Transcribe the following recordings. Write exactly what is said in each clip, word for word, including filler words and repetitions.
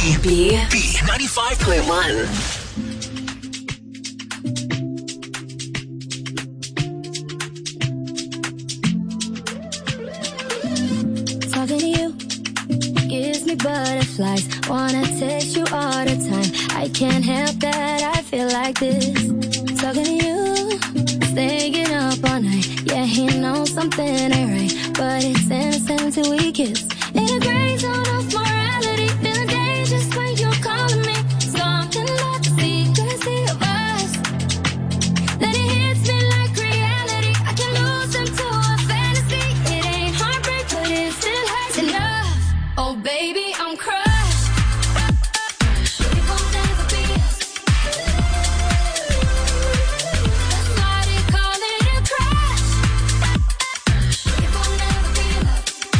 B. B. ninety-five point one. Talking to you gives me butterflies. Wanna taste you all the time. I can't help that, I feel like this. Talking to you, staying up all night. Yeah, he knows something ain't right, but it's innocent till we kiss. In a gray zone of morality, feeling dangerous when you're calling me. Something about the secrecy of us. Then it hits me like reality. I can lose into a fantasy. It ain't heartbreak, but it still hurts enough. Oh baby, I'm crushed. It won't never be us. That's why they call it a crush. It won't never be love.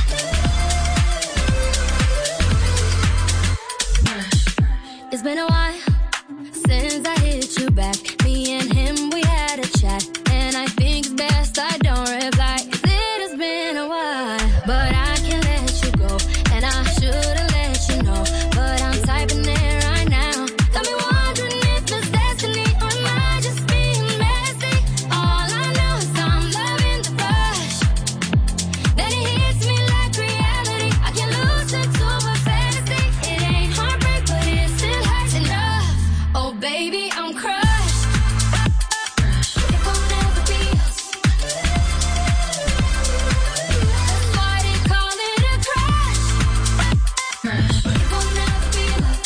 It's been a while since I hit you back. Me and him, we had a chat, and I think it's best I don't reply. 'Cause it has been a while, but I can't let you go, and I should've let you know. But I'm typing it right now. Got me wondering if it's destiny, or am I just being messy? All I know is I'm loving the rush. Then it hits me like reality. I can lose into a fantasy. It ain't heartbreak, but it still hurts enough. Oh baby, I'm crushed. It won't never be us. That's why they call it a crush. It won't never be love.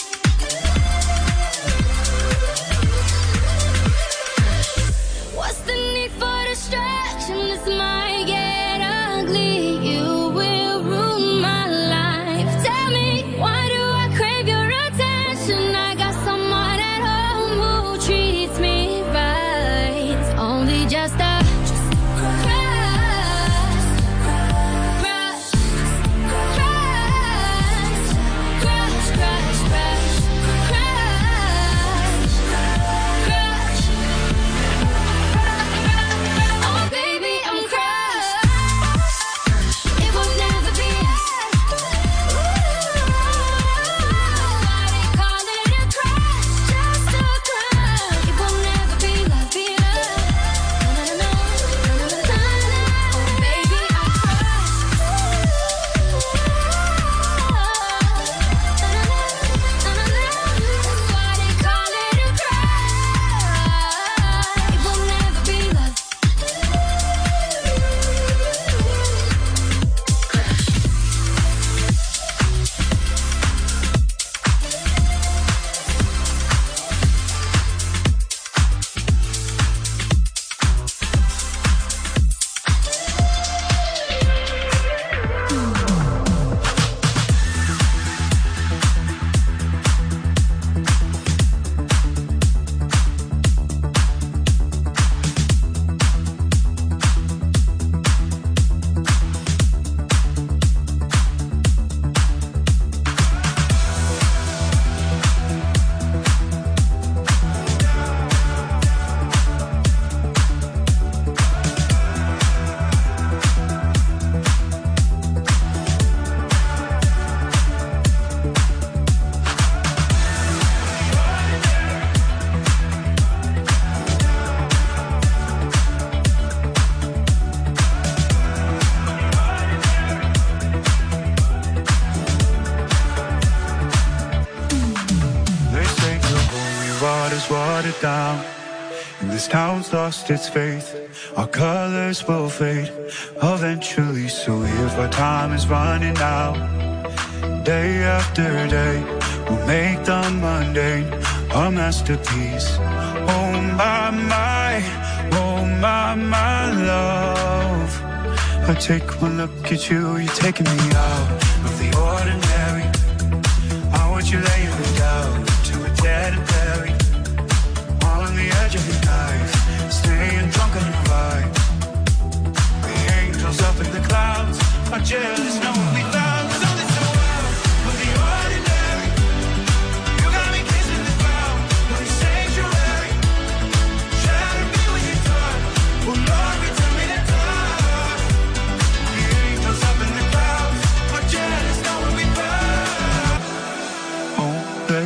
What's the need for distraction? This might get ugly. You will ruin my life. Tell me, why do I crave your attention? I got someone at home who treats me right. It's only just a crush, crush, crush, crush, crush, crush, crush. Oh baby, I'm crushed. It will never be us. Why they call it a crush? Just a crush. It will never be love, be love. No, no, no, no, no, no, no, no. Oh baby, I'm crushed. No, no, no, no, no. That's why they call it a crush. It will never be love. They say the holy water's watered down, and this town's lost its faith. Our colors will fade eventually, so if our time is running out, day after day, we'll make the mundane a masterpiece. Oh my, my, oh my, my love. I take one look at you, you're taking me out of the ordinary. I want you laying me down to a dead and buried, on the edge of your knife, staying drunk on your vibe. The angels up in the clouds are jealous, no one we found. So this the world of the ordinary. You got me kissing the ground like a sanctuary. Shatter me with your touch. Oh Lord, return me to touch. The angels up in the clouds are jealous, no one we found.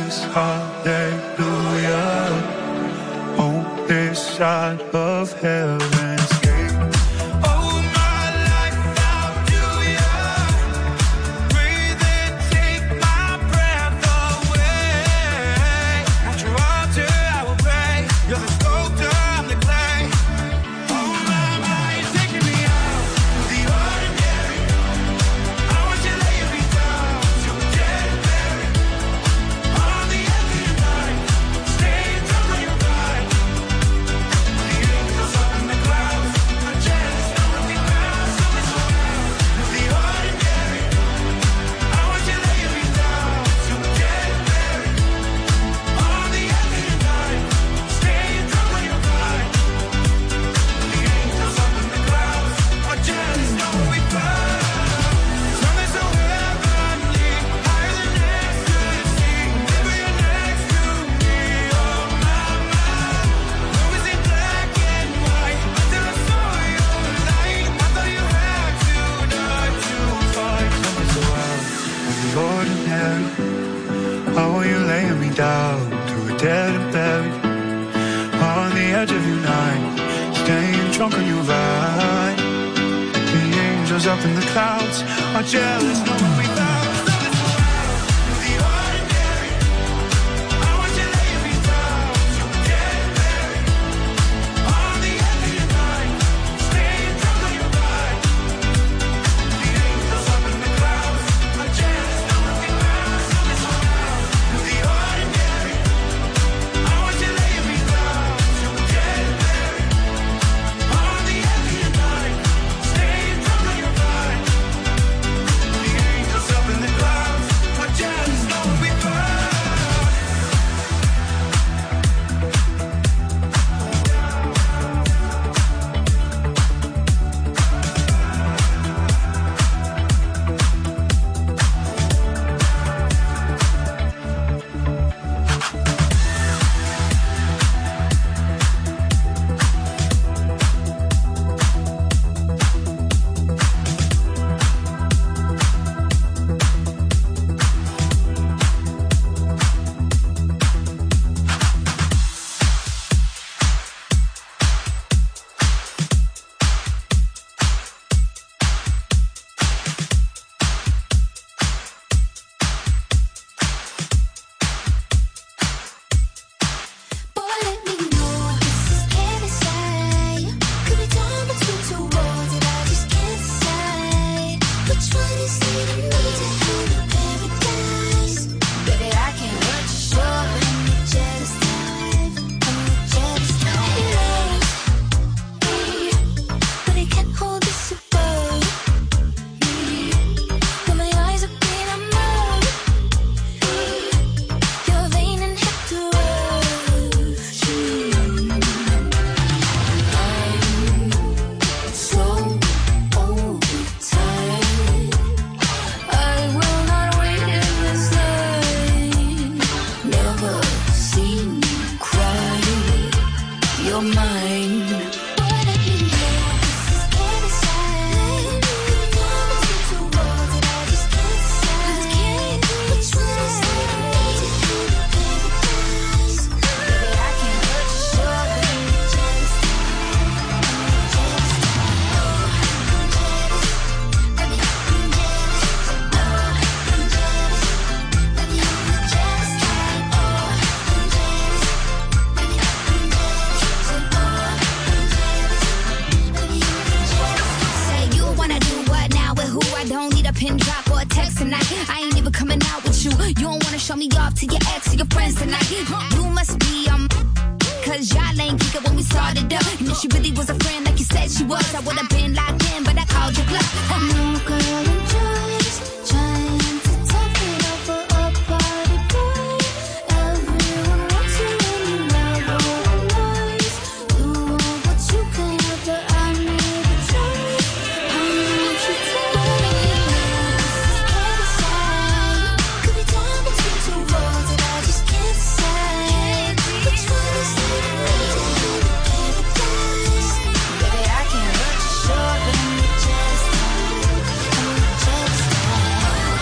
this hallelujah on this side of heaven's gate. Oh, my life, I'll do ya. Breathe and take my breath away. At your altar, I will pray. You're the sculptor, I'm the clay. Oh, my, my, you're taking me out of the ordinary. I want you laying me down to dead and buried. On the edge of your night, staying drunk on your ride. The angels up in the clouds, I just know what they found. So it's around of the ordinary. I want you laying me down to dead and buried. On the edge of your night, staying drunk on your ride. The angels up in the clouds, I just know what we found. Something so heavenly, higher than ecstasy. Baby, you're next to me, oh my, my. Always in black and white, until I saw your light. I thought you had to die to fight. Something so out of the ordinary. How are you laying me down to a dead and buried? On the edge of your night, staying drunk on your ride. The angels up in the clouds are jealous, know what we found. Something so out of the ordinary. I want you laying me down to a dead and buried. On the edge of your night, staying drunk on your ride. The angels up in the clouds are jealous, know what we found. Something so out of the ordinary. I want you laying me down to a dead and buried. On the edge of your night, staying drunk on your ride. The angels up in the clouds are jealous, know what we found. Boy, let me know this is genocide. Could be torn between two worlds that I just can't decide. Which one is leading me to hell or paradise? Baby, I can't hurt you, sure. I'm the jealous type. I'm the jealous type. He loves me, but he can't hold this above me. When my eyes are green, I'm numb. You're vain and hip to rush you. I'm so overtired. I will not wait in this line. Never seen you cry. You're mine. Boy, let me know this is genocide. Could be torn between two worlds that I just can't decide. Which one is leading me to hell or paradise? Baby, I can't hurt you, sure. I'm the jealous type. I'm the jealous type. Oh, I'm jealous. Baby, I'm jealous. Oh, I'm jealous. Baby, I'm the jealous type. Oh, I'm jealous. Baby, I'm jealous. Say, oh, I'm jealous. Baby, I'm jealous. Say you wanna do what now with who? I don't need a pin drop or a text tonight. I ain't even coming out with you. You don't wanna show me off to your ex or your friends tonight. You must be um, cause y'all ain't kick it when we started up. And if she really was a friend like you said she was, I would've been locked in, but I called your bluff. No girl enjoys trying to top it up for a party boy. Everyone wants you and you never nice. You want what you can have, but I need the choice. I need you to know this is genocide. Could be torn between two worlds that I just can't decide. Which one is leading me to hell or paradise? Baby, I can't hurt you, sure. I'm the jealous type. I'm the jealous type.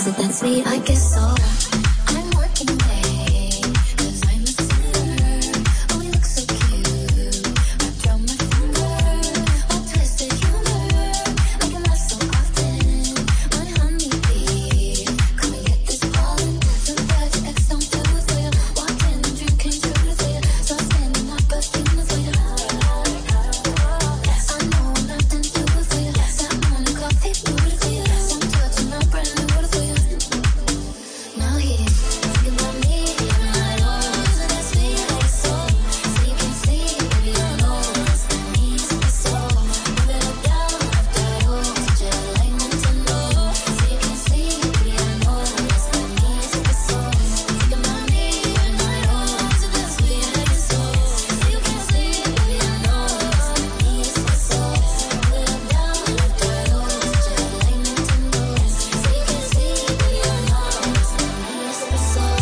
Is it that sweet? I guess so. I'm working late, 'cause I'm a sinner. Oh, you look so cute. Wrapped around my finger. All twisted humor. I can laugh so often. My honeybee. Come and get this pollen. The birds X don't do it for you. Walking and drinking through the you. So standing up, perfume for you. I know nothing to it for you. That morning coffee, blue for you. Some touching up, brand new for you. Now he's thinking about me and I know isn't that sweet like so. So you can see, baby, I know it's the needs of the soul. Move it up down after all, touch it like Nintendo. So you can see, baby, I know it's the needs of the soul. Thinking about me and I know isn't that sweet like so. So you can see, baby, I know it's the needs of the soul. Move it up down after all, touch it like Nintendo. So you can see, baby, I know it's the needs of the soul.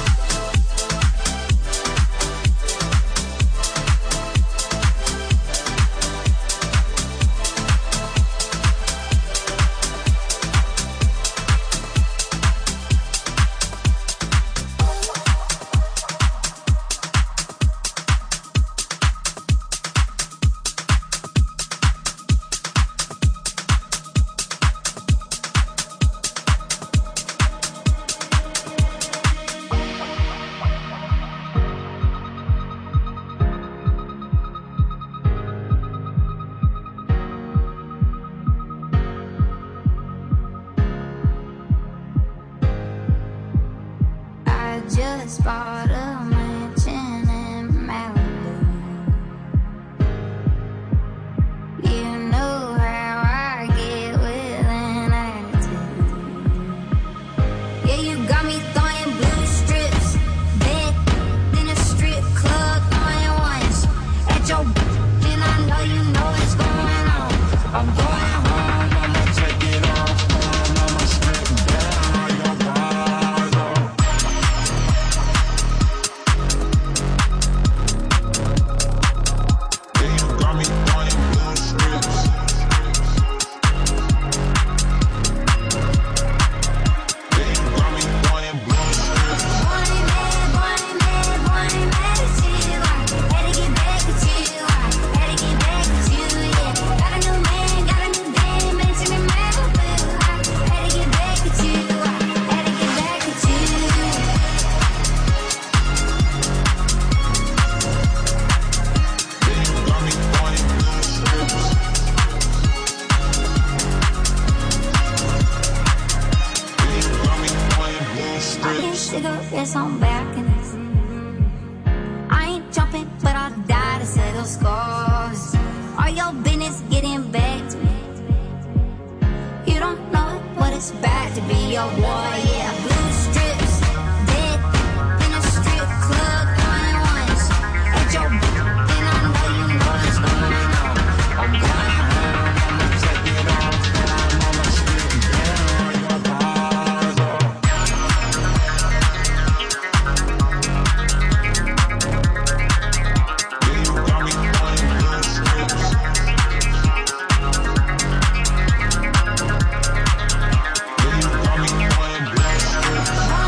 I just bought a mansion in Malibu. You know how I get with an attitude. Yeah, you got me throwing blue strips, bed in a strip club, throwing ones at your and I know you know what's going on. I'm going home, I'ma take it off, I'ma strip down your bottle. Yeah, you got me throwing blue strips. Yeah, you got me throwing blue strips. Boy, man, boy, man, boy, man, it's you. Had to get back at you. Had to get back at you, yeah. Got a new man, got a new dame, mansion in Malibu. Had to get back at you. Had to get back at you. Yeah, you got me throwing blue strips. Yeah, you got me throwing blue strips. Cigarettes on balconies. I ain't jumping, but I'll die to settle scores. All your business getting back to me. You don't know what it's bad to be your boy, yeah. Blue strips, dead in a strip club, throwing ones at your and I know you know what's going on. I'm going home, I'ma take it off, I'ma strip down your bottle. Yeah, you got me throwing blue strips. Yeah, you got me throwing blue strips.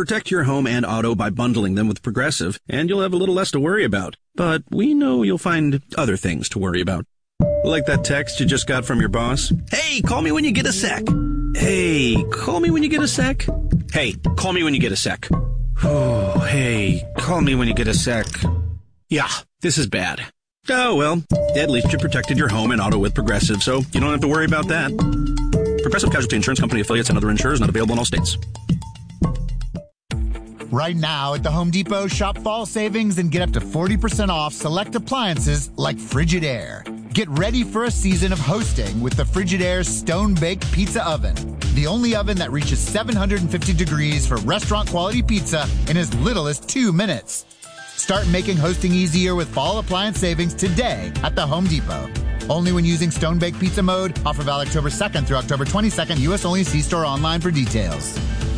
Protect your home and auto by bundling them with Progressive, and you'll have a little less to worry about. But we know you'll find other things to worry about. Like that text you just got from your boss. Hey, call me when you get a sec. Hey, call me when you get a sec. Hey, call me when you get a sec. Oh, hey, call me when you get a sec. Yeah, this is bad. Oh, well, at least you protected your home and auto with Progressive, so you don't have to worry about that. Progressive Casualty Insurance Company affiliates and other insurers not available in all states. Right now at the Home Depot, shop fall savings and get up to forty percent off select appliances like Frigidaire. Get ready for a season of hosting with the Frigidaire Stone-Baked Pizza Oven. The only oven that reaches seven hundred fifty degrees for restaurant-quality pizza in as little as two minutes. Start making hosting easier with fall appliance savings today at the Home Depot. Only when using Stone-Baked Pizza mode. Offer valid October second through October twenty-second. U S only. See store online for details.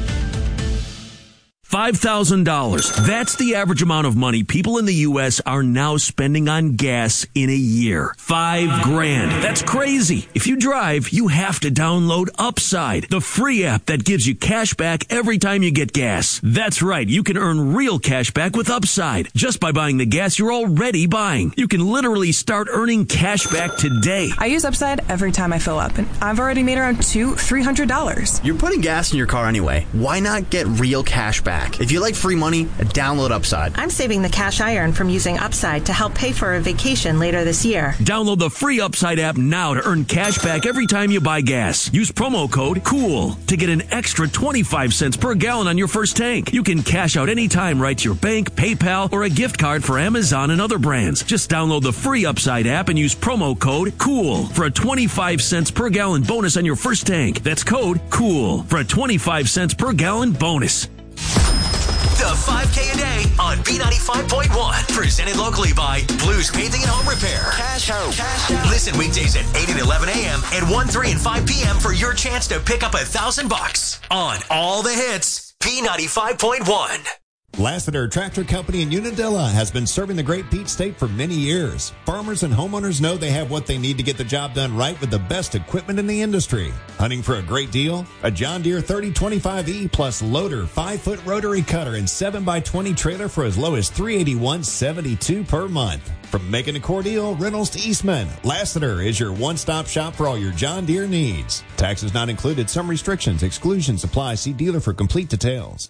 five thousand dollars. That's the average amount of money people in the U S are now spending on gas in a year. Five grand. That's crazy. If you drive, you have to download Upside, the free app that gives you cash back every time you get gas. That's right. You can earn real cash back with Upside just by buying the gas you're already buying. You can literally start earning cash back today. I use Upside every time I fill up, and I've already made around two, three hundred dollars. You're putting gas in your car anyway. Why not get real cash back? If you like free money, download Upside. I'm saving the cash I earn from using Upside to help pay for a vacation later this year. Download the free Upside app now to earn cash back every time you buy gas. Use promo code COOL to get an extra twenty-five cents per gallon on your first tank. You can cash out anytime right to your bank, PayPal, or a gift card for Amazon and other brands. Just download the free Upside app and use promo code COOL for a twenty-five cents per gallon bonus on your first tank. That's code COOL for a twenty-five cents per gallon bonus. The five K a day on B ninety-five point one. Presented locally by Blues Painting and Home Repair. Cash out. Cash out. Listen weekdays at eight and eleven a.m. and one, three, and five p.m. for your chance to pick up a thousand bucks on all the hits. B ninety-five point one. Lassiter Tractor Company in Unadilla has been serving the Great Peach State for many years. Farmers and homeowners know they have what they need to get the job done right with the best equipment in the industry. Hunting for a great deal? A John Deere thirty twenty-five E plus loader, five-foot rotary cutter, and seven by twenty trailer for as low as three hundred eighty-one dollars and seventy-two cents per month. From Macon to Cordele, Reynolds to Eastman, Lassiter is your one-stop shop for all your John Deere needs. Taxes not included. Some restrictions, exclusions apply. See dealer for complete details.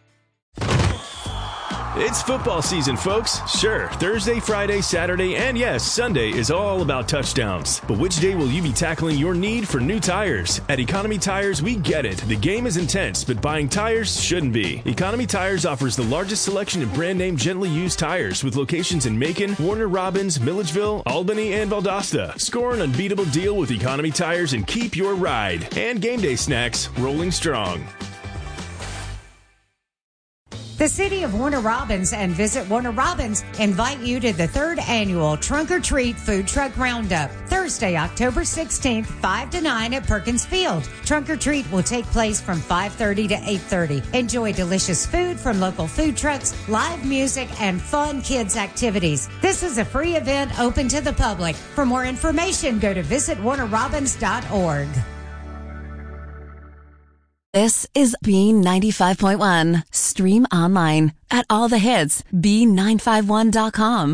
It's football season, folks. Sure, Thursday, Friday, Saturday, and yes, Sunday is all about touchdowns. But which day will you be tackling your need for new tires? At Economy Tires, we get it. The game is intense, but buying tires shouldn't be. Economy Tires offers the largest selection of brand name gently used tires with locations in Macon, Warner Robins, Milledgeville, Albany, and Valdosta. Score an unbeatable deal with Economy Tires and keep your ride and game day snacks rolling strong. The City of Warner Robins and Visit Warner Robins invite you to the third annual Trunk or Treat Food Truck Roundup, Thursday, October sixteenth, five to nine at Perkins Field. Trunk or Treat will take place from five thirty to eight thirty. Enjoy delicious food from local food trucks, live music, and fun kids activities. This is a free event open to the public. For more information, go to visit warner robins dot org. This is B ninety-five point one. Stream online at all the hits, B nine five one dot com.